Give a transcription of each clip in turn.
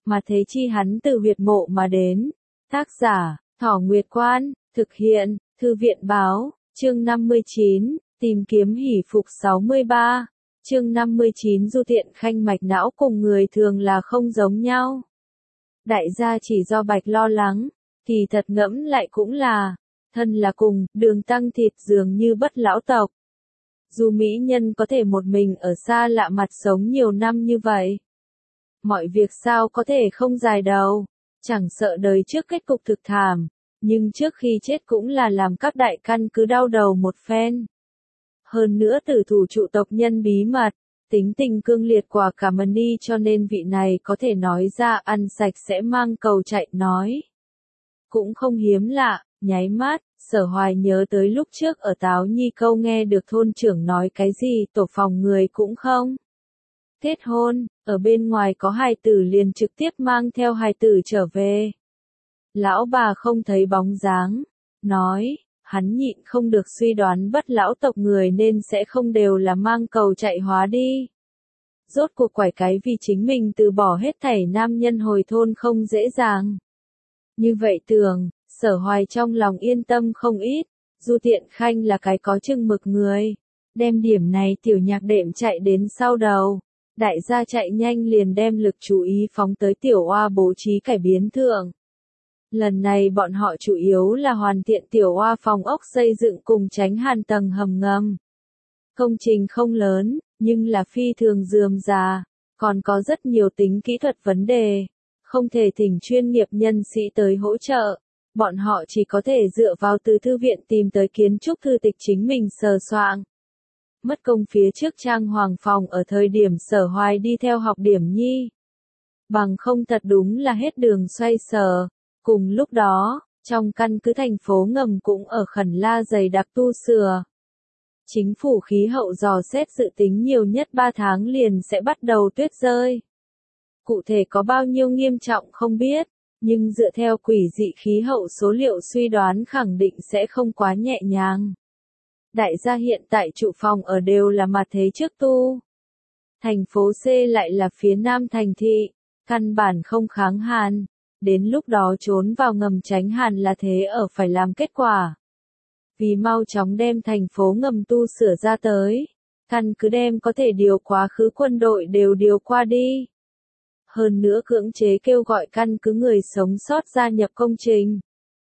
mà thế chi hắn từ huyệt mộ mà đến. Tác giả, Thỏ Nguyệt Quan, thực hiện, Thư viện báo, chương 59, tìm kiếm hỷ phục 63. Chương 59 Du Tiện Khanh mạch não cùng người thường là không giống nhau. Đại gia chỉ do Bạch lo lắng, thì thật ngẫm lại cũng là, thân là cùng, đường tăng thịt dường như bất lão tộc. Dù mỹ nhân có thể một mình ở xa lạ mặt sống nhiều năm như vậy. Mọi việc sao có thể không dài đầu, chẳng sợ đời trước kết cục thực thảm, nhưng trước khi chết cũng là làm các đại căn cứ đau đầu một phen. Hơn nữa tử thủ trụ tộc nhân bí mật, tính tình cương liệt quả cả mani cho nên vị này có thể nói ra ăn sạch sẽ mang cầu chạy nói. Cũng không hiếm lạ, nháy mắt, Sở Hoài nhớ tới lúc trước ở Táo Nhi Câu nghe được thôn trưởng nói cái gì tổ phòng người cũng không. Kết hôn, ở bên ngoài có hài tử liền trực tiếp mang theo hài tử trở về. Lão bà không thấy bóng dáng, nói, hắn nhịn không được suy đoán bất lão tộc người nên sẽ không đều là mang cầu chạy hóa đi. Rốt cuộc quải cái vì chính mình từ bỏ hết thảy nam nhân hồi thôn không dễ dàng. Như vậy tưởng, Sở Hoài trong lòng yên tâm không ít, Du Tiện Khanh là cái có chừng mực người. Đem điểm này tiểu nhạc đệm chạy đến sau đầu. Đại gia chạy nhanh liền đem lực chú ý phóng tới tiểu oa bố trí cải biến thượng. Lần này bọn họ chủ yếu là hoàn thiện tiểu oa phòng ốc xây dựng cùng tránh hàn tầng hầm ngầm. Công trình không lớn, nhưng là phi thường rườm rà, còn có rất nhiều tính kỹ thuật vấn đề. Không thể thỉnh chuyên nghiệp nhân sĩ tới hỗ trợ, bọn họ chỉ có thể dựa vào từ thư viện tìm tới kiến trúc thư tịch chính mình sờ soạn. Mất công phía trước trang hoàng phòng ở thời điểm Sở Hoài đi theo học điểm nhi. Bằng không thật đúng là hết đường xoay sở. Cùng lúc đó, trong căn cứ thành phố ngầm cũng ở khẩn la dày đặc tu sửa. Chính phủ khí hậu dò xét dự tính nhiều nhất 3 tháng liền sẽ bắt đầu tuyết rơi. Cụ thể có bao nhiêu nghiêm trọng không biết, nhưng dựa theo quỷ dị khí hậu số liệu suy đoán khẳng định sẽ không quá nhẹ nhàng. Đại gia hiện tại trụ phòng ở đều là mặt thế trước tu. Thành phố C lại là phía nam thành thị, căn bản không kháng hàn. Đến lúc đó trốn vào ngầm tránh hàn là thế ở phải làm kết quả. Vì mau chóng đem thành phố ngầm tu sửa ra tới, căn cứ đem có thể điều quá khứ quân đội đều điều qua đi. Hơn nữa cưỡng chế kêu gọi căn cứ người sống sót gia nhập công trình.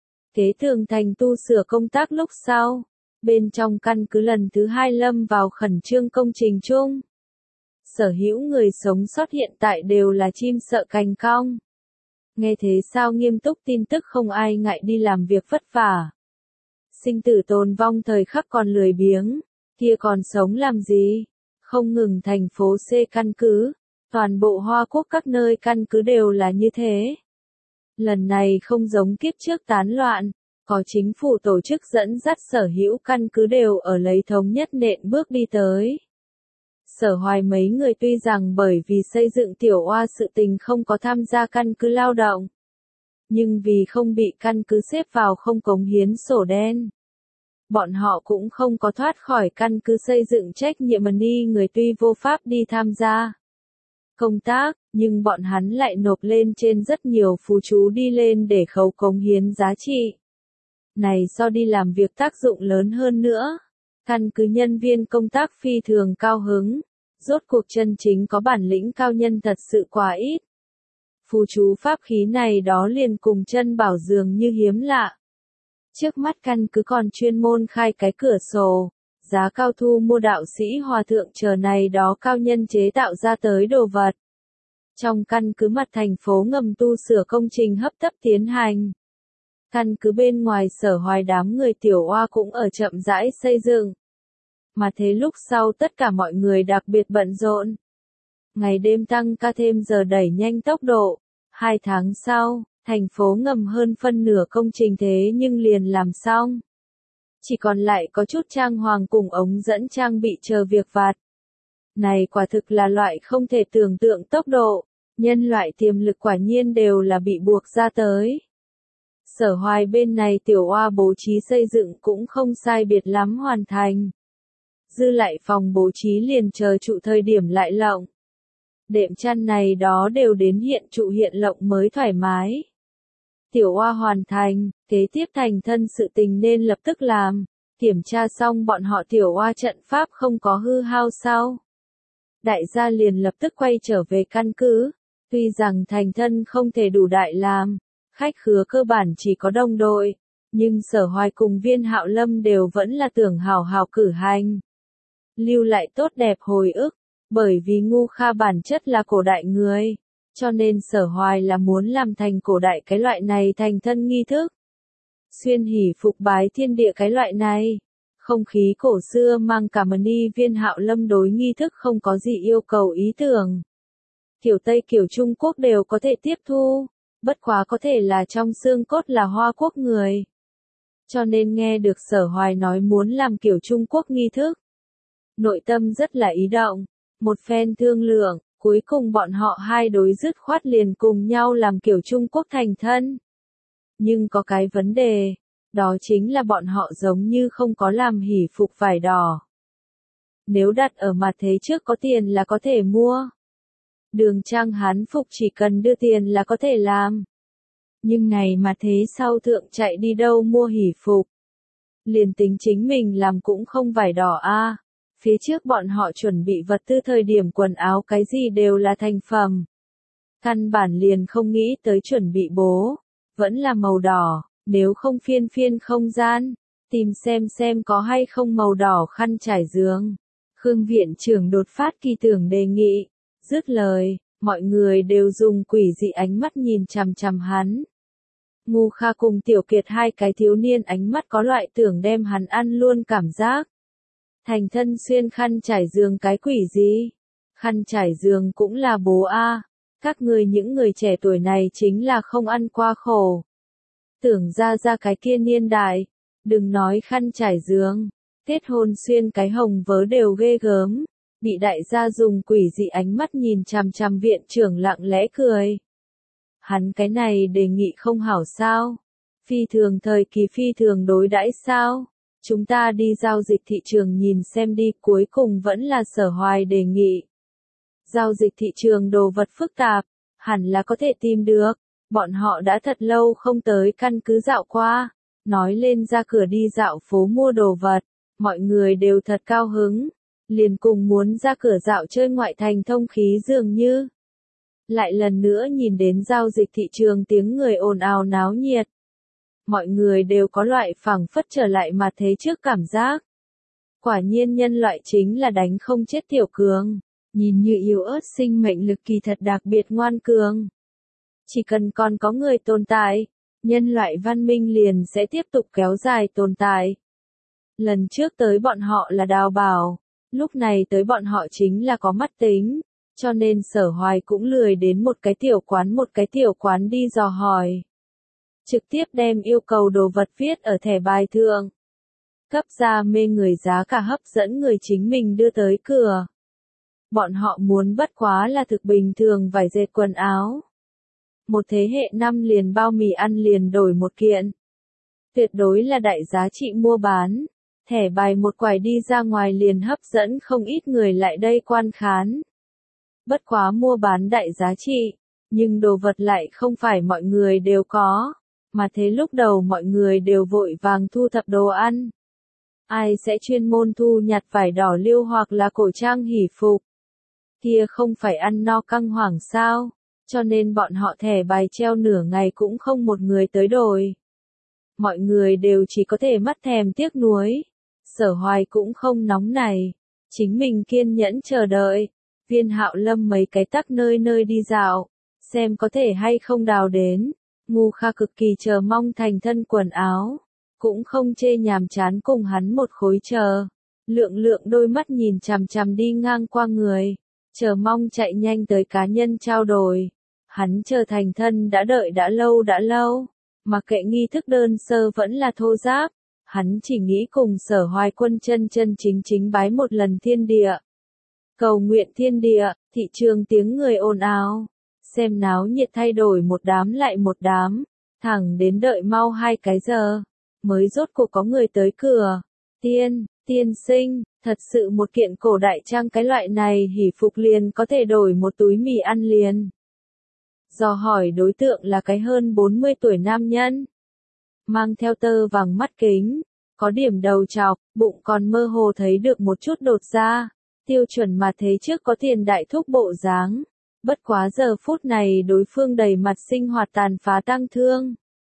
Kế tường thành tu sửa công tác lúc sau, bên trong căn cứ lần thứ 2 lâm vào khẩn trương công trình chung. Sở hữu người sống sót hiện tại đều là chim sợ cành cong. Nghe thế sao nghiêm túc tin tức không ai ngại đi làm việc vất vả. Sinh tử tồn vong thời khắc còn lười biếng, kia còn sống làm gì? Không ngừng thành phố C căn cứ, toàn bộ Hoa Quốc các nơi căn cứ đều là như thế. Lần này không giống kiếp trước tán loạn, có chính phủ tổ chức dẫn dắt sở hữu căn cứ đều ở lấy thống nhất nện bước đi tới. Sở Hoài mấy người tuy rằng bởi vì xây dựng tiểu oa sự tình không có tham gia căn cứ lao động, nhưng vì không bị căn cứ xếp vào không cống hiến sổ đen, bọn họ cũng không có thoát khỏi căn cứ xây dựng trách nhiệm ni người tuy vô pháp đi tham gia công tác, nhưng bọn hắn lại nộp lên trên rất nhiều phù chú đi lên để khấu cống hiến giá trị. Này so đi làm việc tác dụng lớn hơn nữa. Căn cứ nhân viên công tác phi thường cao hứng. Rốt cuộc chân chính có bản lĩnh cao nhân thật sự quá ít. Phù chú pháp khí này đó liền cùng chân bảo dường như hiếm lạ. Trước mắt căn cứ còn chuyên môn khai cái cửa sổ, giá cao thu mua đạo sĩ hòa thượng chờ này đó cao nhân chế tạo ra tới đồ vật. Trong căn cứ mặt thành phố ngầm tu sửa công trình hấp tấp tiến hành. Căn cứ bên ngoài Sở Hoài đám người tiểu oa cũng ở chậm rãi xây dựng. Mà thế lúc sau tất cả mọi người đặc biệt bận rộn. Ngày đêm tăng ca thêm giờ đẩy nhanh tốc độ. 2 tháng sau, thành phố ngầm hơn phân nửa công trình thế nhưng liền làm xong. Chỉ còn lại có chút trang hoàng cùng ống dẫn trang bị chờ việc vặt. Này quả thực là loại không thể tưởng tượng tốc độ, nhân loại tiềm lực quả nhiên đều là bị buộc ra tới. Sở Hoài bên này tiểu oa bố trí xây dựng cũng không sai biệt lắm hoàn thành. Dư lại phòng bố trí liền chờ trụ thời điểm lại lộng. Đệm chăn này đó đều đến hiện trụ hiện lộng mới thoải mái. Tiểu Oa hoàn thành, kế tiếp thành thân sự tình nên lập tức làm. Kiểm tra xong bọn họ Tiểu Oa trận pháp không có hư hao sau. Đại gia liền lập tức quay trở về căn cứ. Tuy rằng thành thân không thể đủ đại làm, khách khứa cơ bản chỉ có đồng đội, nhưng Sở Hoài cùng Viên Hạo Lâm đều vẫn là tưởng hào hào cử hành. Lưu lại tốt đẹp hồi ức, bởi vì Ngu Kha bản chất là cổ đại người, cho nên Sở Hoài là muốn làm thành cổ đại cái loại này thành thân nghi thức. Xuyên hỉ phục bái thiên địa cái loại này, không khí cổ xưa mang cả mani. Viên Hạo Lâm đối nghi thức không có gì yêu cầu ý tưởng. Kiểu Tây kiểu Trung Quốc đều có thể tiếp thu, bất quá có thể là trong xương cốt là Hoa Quốc người. Cho nên nghe được Sở Hoài nói muốn làm kiểu Trung Quốc nghi thức. Nội tâm rất là ý động, một phen thương lượng, cuối cùng bọn họ hai đối dứt khoát liền cùng nhau làm kiểu Trung Quốc thành thân. Nhưng có cái vấn đề, đó chính là bọn họ giống như không có làm hỉ phục vải đỏ. Nếu đặt ở mặt thế trước có tiền là có thể mua. Đường trang hán phục chỉ cần đưa tiền là có thể làm. Nhưng này mà thế sau thượng chạy đi đâu mua hỉ phục. Liền tính chính mình làm cũng không vải đỏ a. Phía trước bọn họ chuẩn bị vật tư thời điểm quần áo cái gì đều là thành phẩm. Căn bản liền không nghĩ tới chuẩn bị bố. Vẫn là màu đỏ, nếu không phiên phiên không gian. Tìm xem có hay không màu đỏ khăn trải giường. Khương viện trưởng đột phát kỳ tưởng đề nghị. Dứt lời, mọi người đều dùng quỷ dị ánh mắt nhìn chằm chằm hắn. Ngu Kha cùng Tiểu Kiệt hai cái thiếu niên ánh mắt có loại tưởng đem hắn ăn luôn cảm giác. Thành thân xuyên khăn trải giường cái quỷ gì? Khăn trải giường cũng là bố a. Các người những người trẻ tuổi này chính là không ăn qua khổ. Tưởng ra cái kia niên đại, đừng nói khăn trải giường, kết hôn xuyên cái hồng vớ đều ghê gớm. Bị đại gia dùng quỷ dị ánh mắt nhìn chằm chằm viện trưởng lặng lẽ cười. Hắn cái này đề nghị không hảo sao? Phi thường thời kỳ phi thường đối đãi sao? Chúng ta đi giao dịch thị trường nhìn xem đi, cuối cùng vẫn là Sở Hoài đề nghị. Giao dịch thị trường đồ vật phức tạp, hẳn là có thể tìm được. Bọn họ đã thật lâu không tới căn cứ dạo qua. Nói lên ra cửa đi dạo phố mua đồ vật, mọi người đều thật cao hứng. Liền cùng muốn ra cửa dạo chơi ngoại thành thông khí dường như. Lại lần nữa nhìn đến giao dịch thị trường tiếng người ồn ào náo nhiệt. Mọi người đều có loại phảng phất trở lại mà thế trước cảm giác. Quả nhiên nhân loại chính là đánh không chết tiểu cường. Nhìn như yếu ớt sinh mệnh lực kỳ thật đặc biệt ngoan cường. Chỉ cần còn có người tồn tại, nhân loại văn minh liền sẽ tiếp tục kéo dài tồn tại. Lần trước tới bọn họ là Đào Bảo. Lúc này tới bọn họ chính là có mắt tính, cho nên Sở Hoài cũng lười đến một cái tiểu quán đi dò hỏi. Trực tiếp đem yêu cầu đồ vật viết ở thẻ bài thượng. Cấp ra mê người giá cả hấp dẫn người chính mình đưa tới cửa. Bọn họ muốn bất quá là thực bình thường vải dệt quần áo. Một thế hệ năm liền bao mì ăn liền đổi một kiện. Tuyệt đối là đại giá trị mua bán. Thẻ bài một quải đi ra ngoài liền hấp dẫn không ít người lại đây quan khán. Bất quá mua bán đại giá trị, nhưng đồ vật lại không phải mọi người đều có, mà thế lúc đầu mọi người đều vội vàng thu thập đồ ăn. Ai sẽ chuyên môn thu nhặt vải đỏ liêu hoặc là cổ trang hỉ phục? Kia không phải ăn no căng hoảng sao, cho nên bọn họ thẻ bài treo nửa ngày cũng không một người tới đổi. Mọi người đều chỉ có thể mắt thèm tiếc nuối. Sở Hoài cũng không nóng này, chính mình kiên nhẫn chờ đợi. Viên Hạo Lâm mấy cái tắc nơi nơi đi dạo, xem có thể hay không đào đến. Ngu Kha cực kỳ chờ mong thành thân quần áo, cũng không chê nhàm chán cùng hắn một khối chờ. Lượng đôi mắt nhìn chằm chằm đi ngang qua người, chờ mong chạy nhanh tới cá nhân trao đổi. Hắn chờ thành thân đã đợi đã lâu, mà kệ nghi thức đơn sơ vẫn là thô giáp. Hắn chỉ nghĩ cùng Sở Hoài quân chân chính bái một lần thiên địa. Cầu nguyện thiên địa, thị trường tiếng người ồn ào. Xem náo nhiệt thay đổi một đám lại một đám. Thẳng đến đợi mau 2 cái giờ. Mới rốt cuộc có người tới cửa. Tiên sinh, Thật sự một kiện cổ đại trang cái loại này hỷ phục liền có thể đổi một túi mì ăn liền. Dò hỏi đối tượng là cái hơn 40 tuổi nam nhân. Mang theo tơ vàng mắt kính, có điểm đầu trọc, bụng còn mơ hồ thấy được một chút đột ra, tiêu chuẩn mà thế trước có tiền đại thúc bộ dáng. Bất quá giờ phút này đối phương đầy mặt sinh hoạt tàn phá tang thương.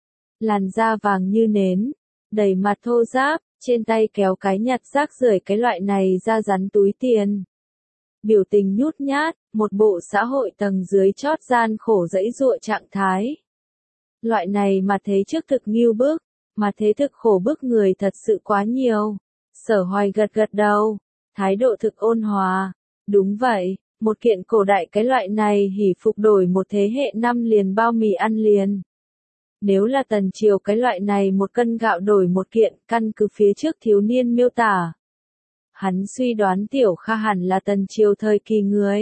Làn da vàng như nến, đầy mặt thô ráp, trên tay kéo cái nhặt rác rưởi cái loại này ra rắn túi tiền. Biểu tình nhút nhát, một bộ xã hội tầng dưới chót gian khổ dẫy dụa trạng thái. Loại này mà thế trước thực nghiêu bức, mà thế thực khổ bức người thật sự quá nhiều. Sở Hoài gật gật đầu, thái độ thực ôn hòa. Đúng vậy, một kiện cổ đại cái loại này hỉ phục đổi một thế hệ năm liền bao mì ăn liền. Nếu là tần triều cái loại này một cân gạo đổi một kiện, căn cứ phía trước thiếu niên miêu tả. Hắn suy đoán Tiểu Kha hẳn là tần triều thời kỳ người.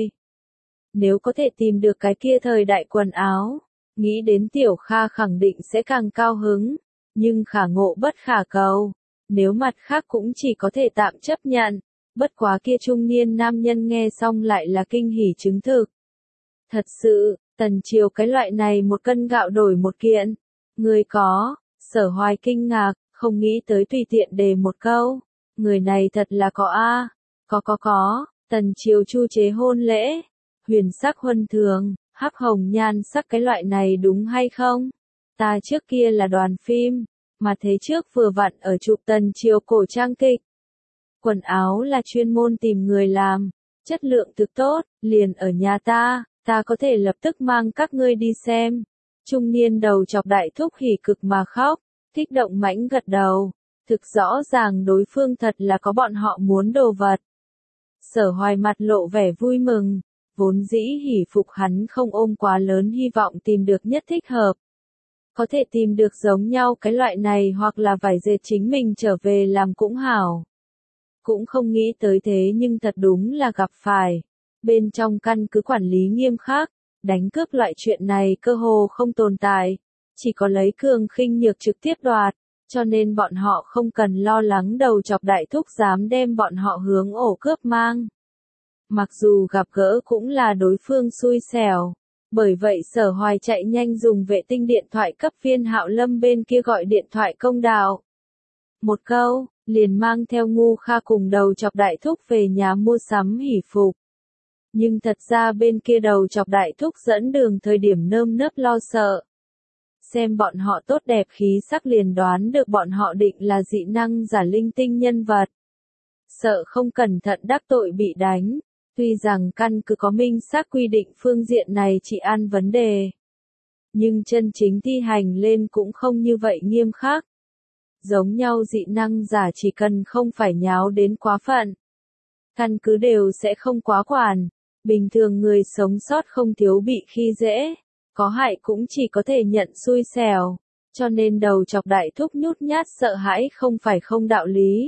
Nếu có thể tìm được cái kia thời đại quần áo, nghĩ đến Tiểu Kha khẳng định sẽ càng cao hứng, nhưng khả ngộ bất khả cầu. Nếu mặt khác cũng chỉ có thể tạm chấp nhận, bất quá kia trung niên nam nhân nghe xong lại là kinh hỉ chứng thực. Thật sự, tần triều cái loại này một cân gạo đổi một kiện. Người có, Sở Hoài kinh ngạc, không nghĩ tới tùy tiện đề một câu. Người này thật là có a, có, tần triều chu chế hôn lễ, huyền sắc huân thường, hắc hồng nhan sắc cái loại này đúng hay không? Ta trước kia là đoàn phim, mà thế trước vừa vặn ở chụp tần triều cổ trang kịch. Quần áo là chuyên môn tìm người làm, chất lượng thực tốt, liền ở nhà ta có thể lập tức mang các ngươi đi xem. Trung niên đầu chọc đại thúc hỉ cực mà khóc, kích động mãnh gật đầu. Thực rõ ràng đối phương thật là có bọn họ muốn đồ vật. Sở Hoài mặt lộ vẻ vui mừng, vốn dĩ hỉ phục hắn không ôm quá lớn hy vọng tìm được nhất thích hợp. Có thể tìm được giống nhau cái loại này hoặc là vải dệt chính mình trở về làm cũng hảo. Cũng không nghĩ tới thế nhưng thật đúng là gặp phải. Bên trong căn cứ quản lý nghiêm khắc, đánh cướp loại chuyện này cơ hồ không tồn tại. Chỉ có lấy cường khinh nhược trực tiếp đoạt. Cho nên bọn họ không cần lo lắng đầu chọc đại thúc dám đem bọn họ hướng ổ cướp mang. Mặc dù gặp gỡ cũng là đối phương xui xẻo. Bởi vậy Sở Hoài chạy nhanh dùng vệ tinh điện thoại cấp Viên Hạo Lâm bên kia gọi điện thoại công đạo. Một câu, liền mang theo Ngu Kha cùng đầu chọc đại thúc về nhà mua sắm hỉ phục. Nhưng thật ra bên kia đầu chọc đại thúc dẫn đường thời điểm nơm nớp lo sợ. Xem bọn họ tốt đẹp khí sắc liền đoán được bọn họ định là dị năng giả linh tinh nhân vật. Sợ không cẩn thận đắc tội bị đánh, tuy rằng căn cứ có minh xác quy định phương diện này chỉ ăn vấn đề. Nhưng chân chính thi hành lên cũng không như vậy nghiêm khắc. Giống nhau dị năng giả chỉ cần không phải nháo đến quá phận. Căn cứ đều sẽ không quá quản, bình thường người sống sót không thiếu bị khi dễ. Có hại cũng chỉ có thể nhận xui xẻo, cho nên đầu chọc đại thúc nhút nhát sợ hãi không phải không đạo lý.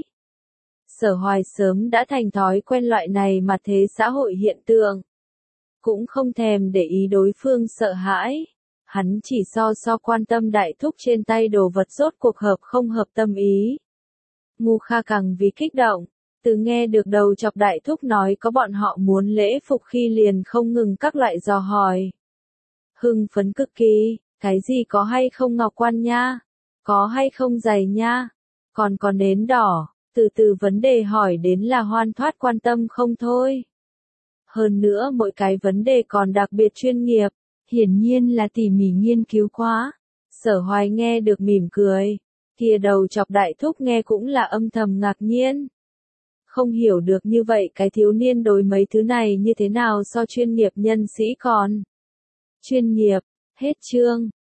Sở Hoài sớm đã thành thói quen loại này mà thế xã hội hiện tượng. Cũng không thèm để ý đối phương sợ hãi. Hắn chỉ so quan tâm đại thúc trên tay đồ vật rốt cuộc hợp không hợp tâm ý. Ngu Kha càng vì kích động, từ nghe được đầu chọc đại thúc nói có bọn họ muốn lễ phục khi liền không ngừng các loại dò hỏi. Hưng phấn cực kỳ, cái gì có hay không ngọc quan nha, có hay không giày nha, còn có nến đỏ, từ từ vấn đề hỏi đến là hoan thoát quan tâm không thôi. Hơn nữa mỗi cái vấn đề còn đặc biệt chuyên nghiệp, hiển nhiên là tỉ mỉ nghiên cứu quá. Sở Hoài nghe được mỉm cười, kia đầu chọc đại thúc nghe cũng là âm thầm ngạc nhiên. Không hiểu được như vậy cái thiếu niên đối mấy thứ này như thế nào so chuyên nghiệp nhân sĩ còn. Chuyên nghiệp, hết chương.